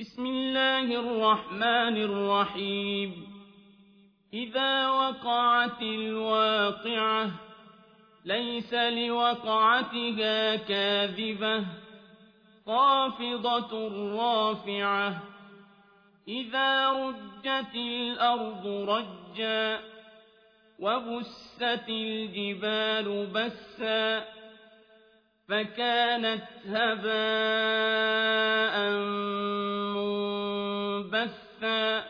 بسم الله الرحمن الرحيم إذا وقعت الواقعة ليس لوقعتها كاذبة خافضة رافعة إذا رجت الأرض رجا وبست الجبال بسا فكانت هباء منبثا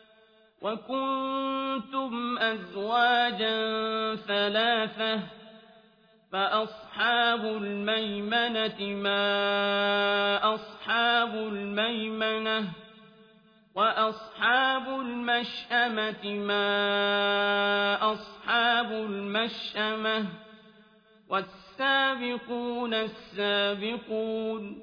وكنتم أزواجا ثلاثة فأصحاب الميمنة ما أصحاب الميمنة وأصحاب المشأمة ما أصحاب المشأمة والسابقون السابقون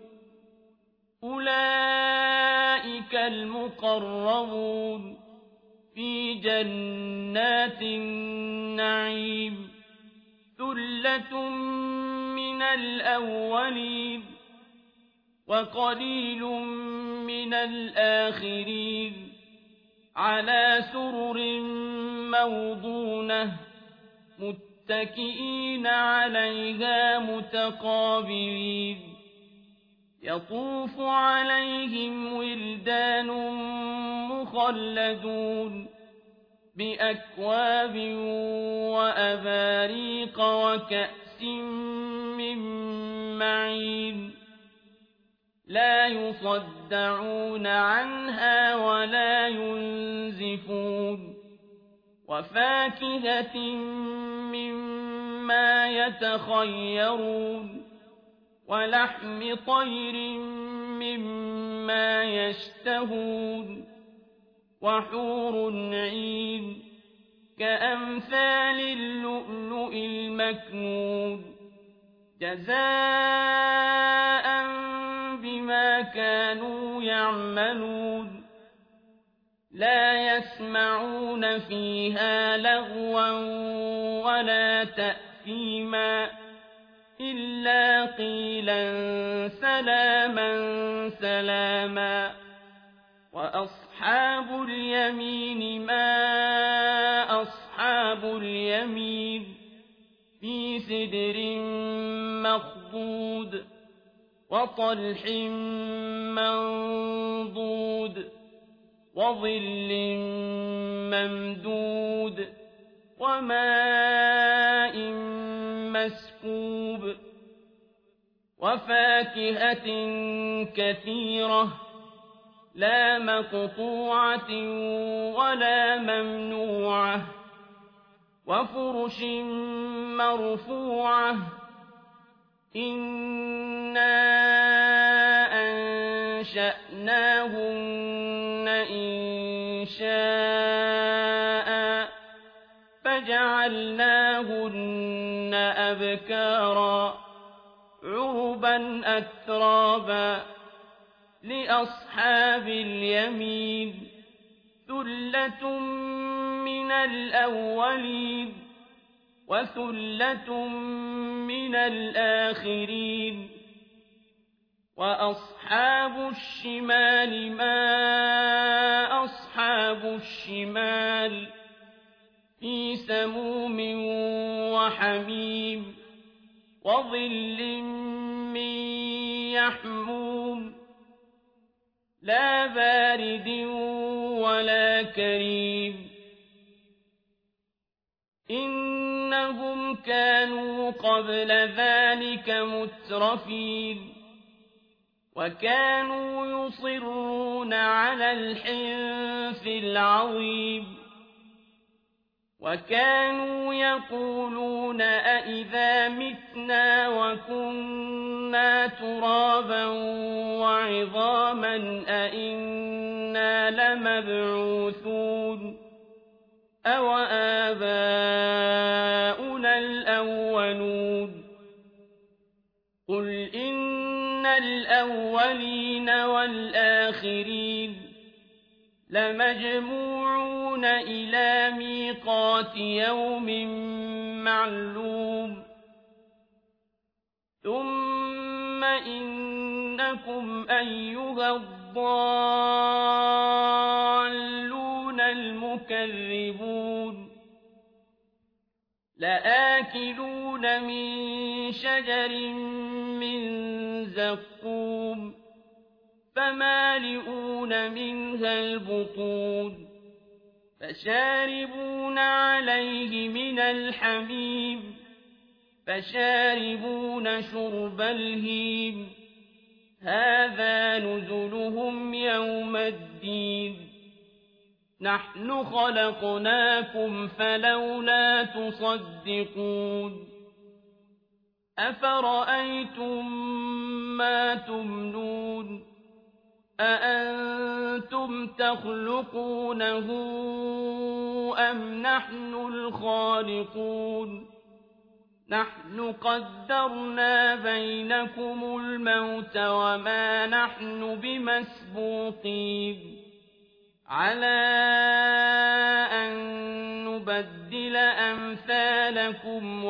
أولئك المقربون في جنات النعيم ثلة من الأولين وقليل من الآخرين على سرر موضونة متكئين عليها متقابلين يطوف عليهم ولدان مخلدون بأكواب وأباريق وكأس من معين لا يصدعون عنها ولا ينزفون وفاكهة مما يتخيرون ولحم طير مما يشتهون وحور عين كأمثال اللؤلؤ المكنون جزاء بما كانوا يعملون لا يسمعون فيها لغوا ولا تأثيما إلا قيلا سلاما سلاما وأصحاب اليمين ما أصحاب اليمين في سدر مخضود وطلح منضود وظل ممدود وماء مسكوب وفاكهة كثيرة لا مقطوعة ولا ممنوعة وفرش مرفوعة إنا أنشأناهن إنشاء فجعلناهن أبكارا عربا أترابا لأصحاب اليمين ثلة من الأولين وثلة من الآخرين وأصحاب الشمال ما أصحاب الشمال في سموم وحميم وظل من يحموم لا بارد ولا كريم إنهم كانوا قبل ذلك مترفين وكانوا يصرون على الحنث العظيم وكانوا يقولون أئذا متنا وكنا ترابا وعظاما أئنا لمبعوثون أو آباؤنا الأولون قل إن الأولين والآخرين لمجموعون إلى ميقات يوم معلوم ثم إنكم أيها الضالون المكذبون لآكلون من شجر من زقوم فمالئون منها البطون فشاربون عليه من الحميم فشاربون شرب الهيم هذا نزلهم يوم الدين نحن خلقناكم فلولا تصدقون أفرأيتم ما تمنون أأنتم تخلقونه أم نحن الخالقون نحن قدرنا بينكم الموت وما نحن بمسبوقين على أن نبدل أمثالكم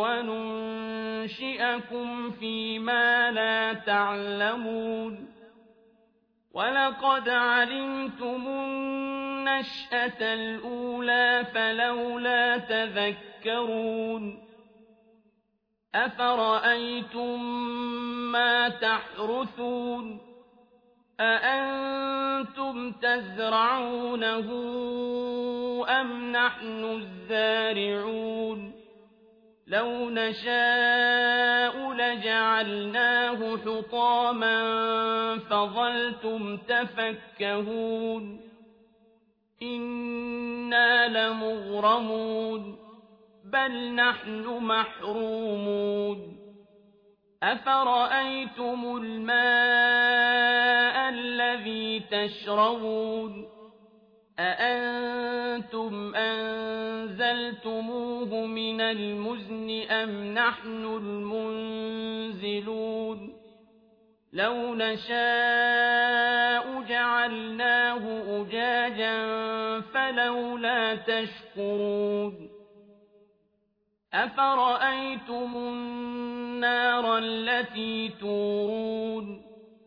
وننشئكم فيما لا تعلمون ولقد علمتم النشأة الأولى فلولا تذكرون أفرأيتم ما تحرثون أأنتم تزرعونه أم نحن الزارعون لو نشاء لجعلناه حطاما فظلتم تفكهون إنا لمغرمون بل نحن محرومون أفرأيتم الماء الذي تشربون أأنتم أنزلتموه من المزن أم نحن المنزلون لو نشاء جعلناه أجاجا فلولا تشكرون أفرأيتم النار التي تورون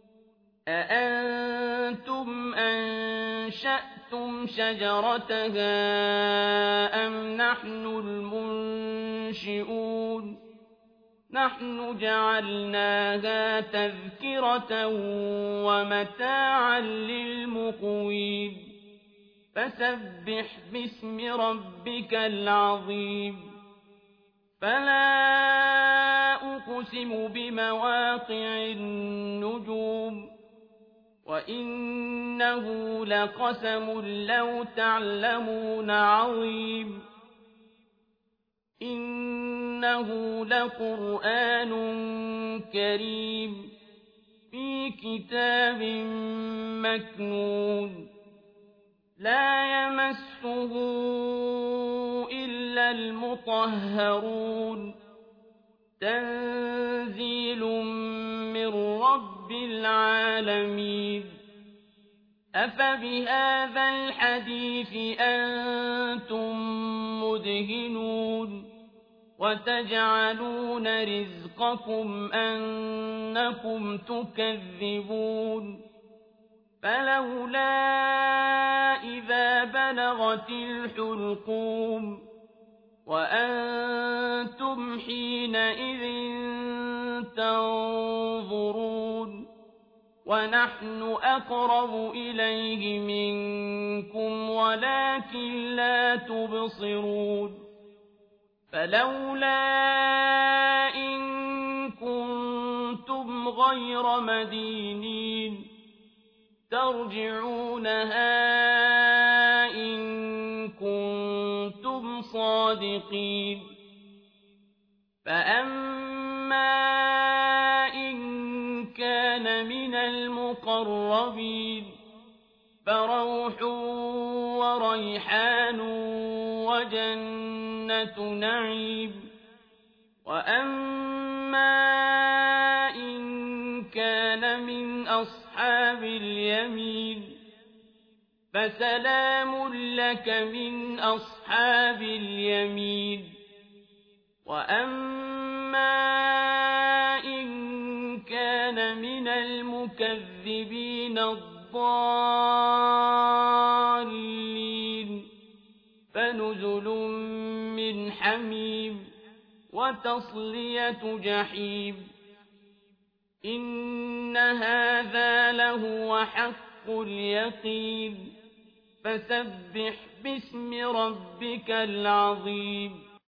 أأنتم أنشأتم شجرتها أم نحن المنشئون نحن جعلناها تذكرة ومتاعا للمقوين فسبح باسم ربك العظيم فلا أقسم بمواقع النجوم وإنه لقسم لو تعلمون عظيم إنه لقرآن كريم في كتاب مكنون لا يمسه إلا المطهرون تنزيل من رب العالمين أفبهذا الحديث أنتم مدهنون وتجعلون رزقكم أنكم تكذبون فلولا إذا بلغت الحلقوم وأنتم حينئذ تنظرون ونحن أقرب إليه منكم ولكن لا تبصرون فلولا إن كنتم غير مدينين ترجعونها إن كنتم صادقين فأما إن كان من المقربين فروح وريحان وجنة نعيم وأما إن كان من أصحاب اليمين فسلام لك من أصحاب اليمين وأما إن كان من المكذبين الضالين فنزل من حميم وتصلية جحيم إن هذا لهو حق اليقين فسبح باسم ربك العظيم